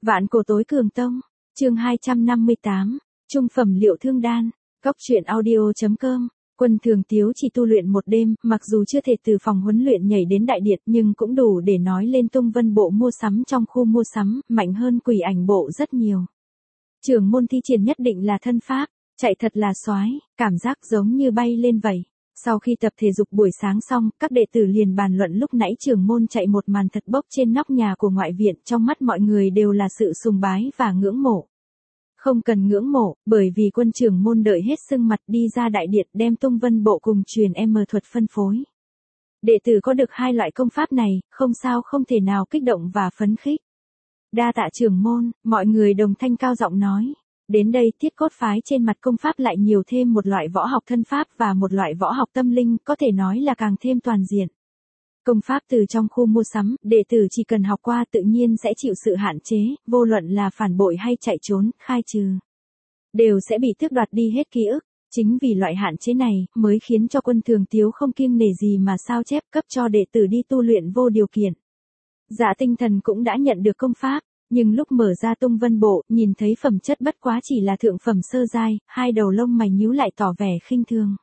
Vạn cổ tối cường tông, chương 258, trung phẩm liệu thương đan, góc truyện audio.com. Quân Thường Tiếu chỉ tu luyện một đêm, mặc dù chưa thể từ phòng huấn luyện nhảy đến đại điện nhưng cũng đủ để nói lên tung vân bộ mua sắm trong khu mua sắm, mạnh hơn Quỷ Ảnh bộ rất nhiều. Trưởng môn thi triển nhất định là thân pháp, chạy thật là xoái, cảm giác giống như bay lên vậy. Sau khi tập thể dục buổi sáng xong, các đệ tử liền bàn luận lúc nãy trưởng môn chạy một màn thật bốc trên nóc nhà của ngoại viện, trong mắt mọi người đều là sự sùng bái và ngưỡng mộ. Không cần ngưỡng mộ, bởi vì quân trưởng môn đợi hết sưng mặt đi ra đại điện đem tung vân bộ cùng truyền thuật phân phối. Đệ tử có được hai loại công pháp này, không sao không thể nào kích động và phấn khích. Đa tạ trưởng môn, mọi người đồng thanh cao giọng nói. Đến đây Tiết Cốt phái trên mặt công pháp lại nhiều thêm một loại võ học thân pháp và một loại võ học tâm linh, có thể nói là càng thêm toàn diện. Công pháp từ trong khu mua sắm, đệ tử chỉ cần học qua tự nhiên sẽ chịu sự hạn chế, vô luận là phản bội hay chạy trốn, khai trừ. Đều sẽ bị tước đoạt đi hết ký ức. Chính vì loại hạn chế này, mới khiến cho Quân Thường Tiếu không kiêng nể gì mà sao chép cấp cho đệ tử đi tu luyện vô điều kiện. Dạ Tinh Thần cũng đã nhận được công pháp. Nhưng lúc mở ra tung vân bộ, nhìn thấy phẩm chất bất quá chỉ là thượng phẩm sơ giai, hai đầu lông mày nhíu lại tỏ vẻ khinh thường.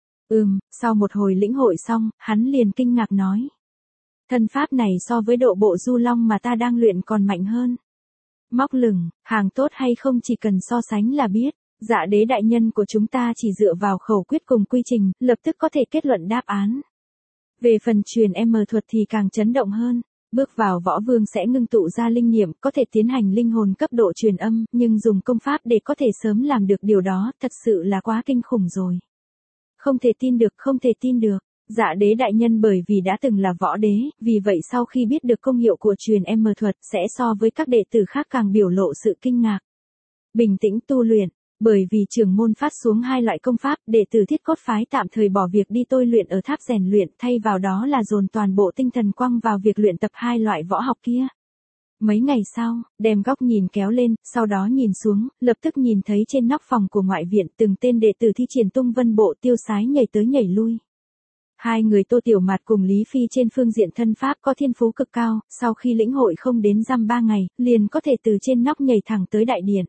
Sau một hồi lĩnh hội xong, hắn liền kinh ngạc nói. Thân pháp này so với độ bộ du long mà ta đang luyện còn mạnh hơn. Móc lửng, hàng tốt hay không chỉ cần so sánh là biết. Dạ đế đại nhân của chúng ta chỉ dựa vào khẩu quyết cùng quy trình, lập tức có thể kết luận đáp án. Về phần truyền thuật thì càng chấn động hơn. Bước vào võ vương sẽ ngưng tụ ra linh niệm, có thể tiến hành linh hồn cấp độ truyền âm, nhưng dùng công pháp để có thể sớm làm được điều đó, thật sự là quá kinh khủng rồi. Không thể tin được. Dạ đế đại nhân bởi vì đã từng là võ đế, vì vậy sau khi biết được công hiệu của truyền thuật, sẽ so với các đệ tử khác càng biểu lộ sự kinh ngạc. Bình tĩnh tu luyện. Bởi vì trưởng môn phát xuống hai loại công pháp, đệ tử Thiết Cốt phái tạm thời bỏ việc đi tôi luyện ở tháp rèn luyện, thay vào đó là dồn toàn bộ tinh thần quăng vào việc luyện tập hai loại võ học kia. Mấy ngày sau, đem góc nhìn kéo lên, sau đó nhìn xuống, lập tức nhìn thấy trên nóc phòng của ngoại viện từng tên đệ tử thi triển tung vân bộ tiêu sái nhảy tới nhảy lui. Hai người Tô Tiểu Mạt cùng Lý Phi trên phương diện thân pháp có thiên phú cực cao, sau khi lĩnh hội không đến dăm 3 ngày, liền có thể từ trên nóc nhảy thẳng tới đại điện.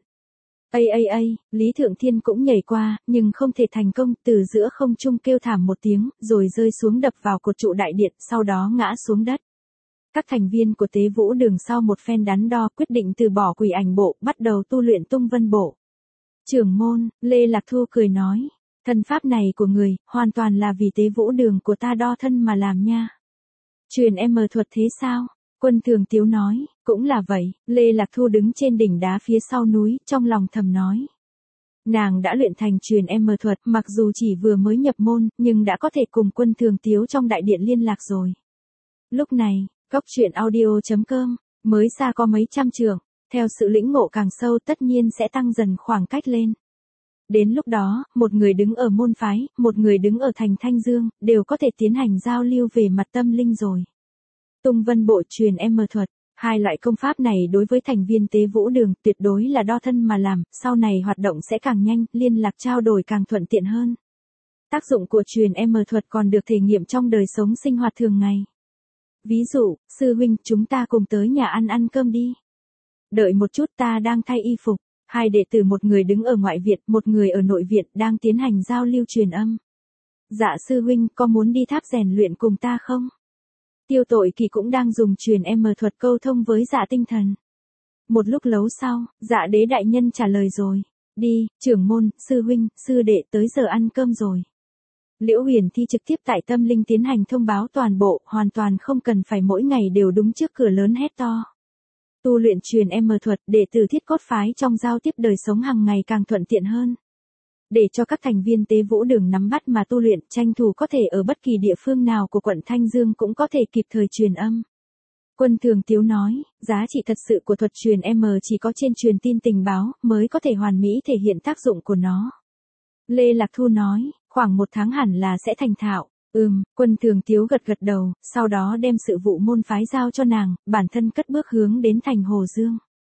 Lý Thượng Thiên cũng nhảy qua, nhưng không thể thành công, từ giữa không trung kêu thảm một tiếng, rồi rơi xuống đập vào cột trụ đại điện, sau đó ngã xuống đất. Các thành viên của Tế Vũ Đường sau một phen đắn đo quyết định từ bỏ Quỷ Ảnh bộ, bắt đầu tu luyện tung vân bộ. Trưởng môn, Lê Lạc Thu cười nói, thân pháp này của người, hoàn toàn là vì Tế Vũ Đường của ta đo thân mà làm nha. Truyền thuật thế sao? Quân Thường Tiếu nói, cũng là vậy. Lê Lạc Thu đứng trên đỉnh đá phía sau núi, trong lòng thầm nói. Nàng đã luyện thành truyền thuật, mặc dù chỉ vừa mới nhập môn, nhưng đã có thể cùng Quân Thường Tiếu trong đại điện liên lạc rồi. Lúc này, góc truyện audio.com, mới xa có mấy trăm trượng, theo sự lĩnh ngộ càng sâu tất nhiên sẽ tăng dần khoảng cách lên. Đến lúc đó, một người đứng ở môn phái, một người đứng ở thành Thanh Dương, đều có thể tiến hành giao lưu về mặt tâm linh rồi. Tung vân bộ truyền thuật, hai loại công pháp này đối với thành viên Tế Vũ Đường tuyệt đối là đo thân mà làm, sau này hoạt động sẽ càng nhanh, liên lạc trao đổi càng thuận tiện hơn. Tác dụng của truyền thuật còn được thể nghiệm trong đời sống sinh hoạt thường ngày. Ví dụ, sư huynh, chúng ta cùng tới nhà ăn cơm đi. Đợi một chút, ta đang thay y phục. Hai đệ tử, một người đứng ở ngoại viện, một người ở nội viện, đang tiến hành giao lưu truyền âm. Dạ sư huynh, có muốn đi tháp rèn luyện cùng ta không? Tiêu Tội Kỳ cũng đang dùng truyền thuật câu thông với Dạ Tinh Thần. Một lúc lâu sau, Dạ đế đại nhân trả lời rồi. Đi, trưởng môn, sư huynh, sư đệ, tới giờ ăn cơm rồi. Liễu Huyền Thi trực tiếp tại Tâm Linh tiến hành thông báo toàn bộ, hoàn toàn không cần phải mỗi ngày đều đúng trước cửa lớn hét to. Tu luyện truyền thuật, đệ tử Thiết Cốt phái trong giao tiếp đời sống hàng ngày càng thuận tiện hơn. Để cho các thành viên Tế Vũ Đường nắm bắt mà tu luyện, tranh thủ có thể ở bất kỳ địa phương nào của quận Thanh Dương cũng có thể kịp thời truyền âm. Quân Thường Tiếu nói, giá trị thật sự của thuật truyền chỉ có trên truyền tin tình báo, mới có thể hoàn mỹ thể hiện tác dụng của nó. Lê Lạc Thu nói, khoảng 1 tháng hẳn là sẽ thành thạo. Quân Thường Tiếu gật đầu, sau đó đem sự vụ môn phái giao cho nàng, bản thân cất bước hướng đến thành Hồ Dương.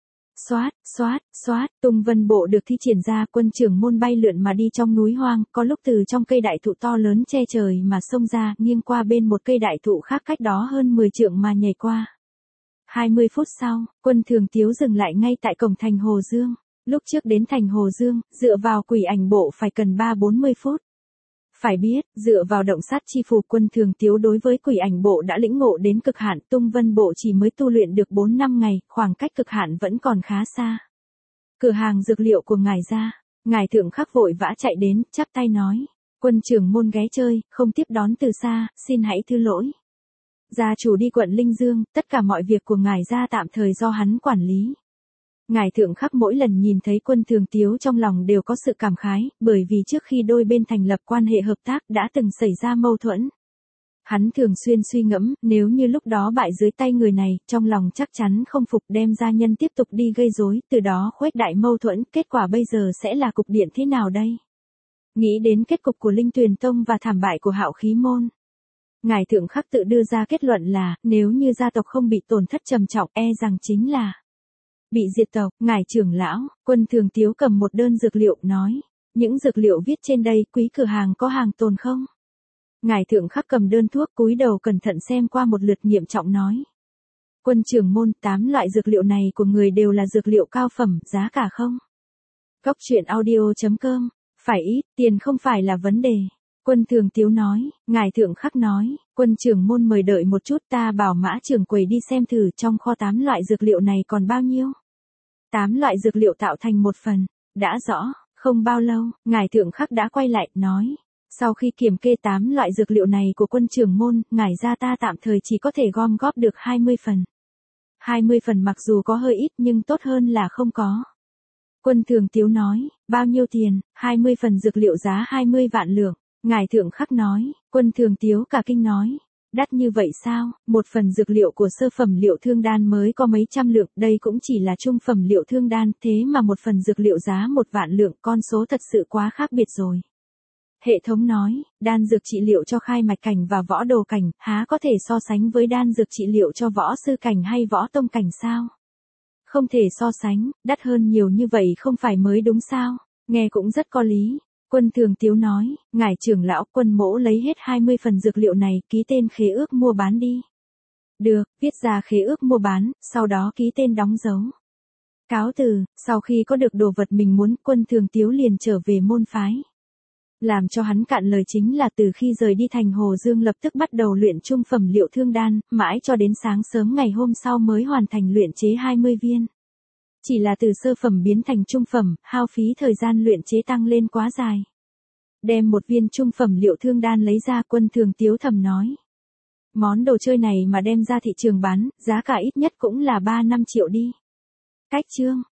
Xoát, tung vân bộ được thi triển ra, quân trưởng môn bay lượn mà đi trong núi hoang, có lúc từ trong cây đại thụ to lớn che trời mà xông ra, nghiêng qua bên một cây đại thụ khác cách đó hơn 10 trượng mà nhảy qua. 20 phút sau, Quân Thường Tiếu dừng lại ngay tại cổng thành Hồ Dương. Lúc trước đến thành Hồ Dương, dựa vào quỷ ảnh bộ phải cần 3-40 phút. Phải biết, dựa vào động sát chi phù, Quân Thường Tiếu đối với quỷ ảnh bộ đã lĩnh ngộ đến cực hạn, tung vân bộ chỉ mới tu luyện được 4-5 ngày, khoảng cách cực hạn vẫn còn khá xa. Cửa hàng dược liệu của ngài ra, ngài Thượng Khắc vội vã chạy đến, chắp tay nói. Quân trưởng môn ghé chơi, không tiếp đón từ xa, xin hãy thứ lỗi. Gia chủ đi quận Linh Dương, tất cả mọi việc của ngài gia tạm thời do hắn quản lý. Ngài Thượng Khắc mỗi lần nhìn thấy Quân Thường Tiếu trong lòng đều có sự cảm khái, bởi vì trước khi đôi bên thành lập quan hệ hợp tác đã từng xảy ra mâu thuẫn. Hắn thường xuyên suy ngẫm, nếu như lúc đó bại dưới tay người này, trong lòng chắc chắn không phục, đem gia nhân tiếp tục đi gây rối, từ đó khuếch đại mâu thuẫn, kết quả bây giờ sẽ là cục diện thế nào đây? Nghĩ đến kết cục của Linh Tuyền Tông và thảm bại của Hạo Khí Môn, ngài Thượng Khắc tự đưa ra kết luận là, nếu như gia tộc không bị tổn thất trầm trọng, e rằng chính là bị diệt tộc. Ngài trưởng lão, Quân Thường Tiếu cầm một đơn dược liệu, nói, những dược liệu viết trên đây, quý cửa hàng có hàng tồn không? Ngài Thượng Khắc cầm đơn thuốc, cúi đầu cẩn thận xem qua một lượt, nghiêm trọng nói. Quân trưởng môn, 8 loại dược liệu này của người đều là dược liệu cao phẩm, giá cả không? Góc truyện audio.com, phải ít, tiền không phải là vấn đề. Quân Thường Tiếu nói. Ngài Thượng Khắc nói, Quân trưởng môn mời đợi một chút, ta bảo mã trưởng quầy đi xem thử trong kho 8 loại dược liệu này còn bao nhiêu. 8 loại dược liệu tạo thành một phần. Đã rõ. Không bao lâu, ngài Thượng Khắc đã quay lại, nói. Sau khi kiểm kê 8 loại dược liệu này của quân trưởng môn, ngài gia ta tạm thời chỉ có thể gom góp được 20 phần. 20 phần mặc dù có hơi ít nhưng tốt hơn là không có. Quân Thường Tiếu nói, bao nhiêu tiền? 20 phần dược liệu giá 20 vạn lượng. Ngài Thượng Khắc nói. Quân Thường Tiếu cả kinh nói. Đắt như vậy sao? Một phần dược liệu của sơ phẩm liệu thương đan mới có mấy trăm lượng, đây cũng chỉ là trung phẩm liệu thương đan, thế mà một phần dược liệu giá 1 vạn lượng, con số thật sự quá khác biệt rồi. Hệ thống nói, đan dược trị liệu cho khai mạch cảnh và võ đồ cảnh, há có thể so sánh với đan dược trị liệu cho võ sư cảnh hay võ tông cảnh sao? Không thể so sánh, đắt hơn nhiều như vậy không phải mới đúng sao? Nghe cũng rất có lý. Quân Thường Tiếu nói, ngài trưởng lão, Quân mỗ lấy hết 20 phần dược liệu này, ký tên khế ước mua bán đi. Được, viết ra khế ước mua bán, sau đó ký tên đóng dấu. Cáo từ, sau khi có được đồ vật mình muốn, Quân Thường Tiếu liền trở về môn phái. Làm cho hắn cạn lời chính là từ khi rời đi thành Hồ Dương lập tức bắt đầu luyện trung phẩm liệu thương đan, mãi cho đến sáng sớm ngày hôm sau mới hoàn thành luyện chế 20 viên. Chỉ là từ sơ phẩm biến thành trung phẩm, hao phí thời gian luyện chế tăng lên quá dài. Đem một viên trung phẩm liệu thương đan lấy ra, Quân Thường Tiếu thầm nói. Món đồ chơi này mà đem ra thị trường bán, giá cả ít nhất cũng là 3-5 triệu đi. Cách chương.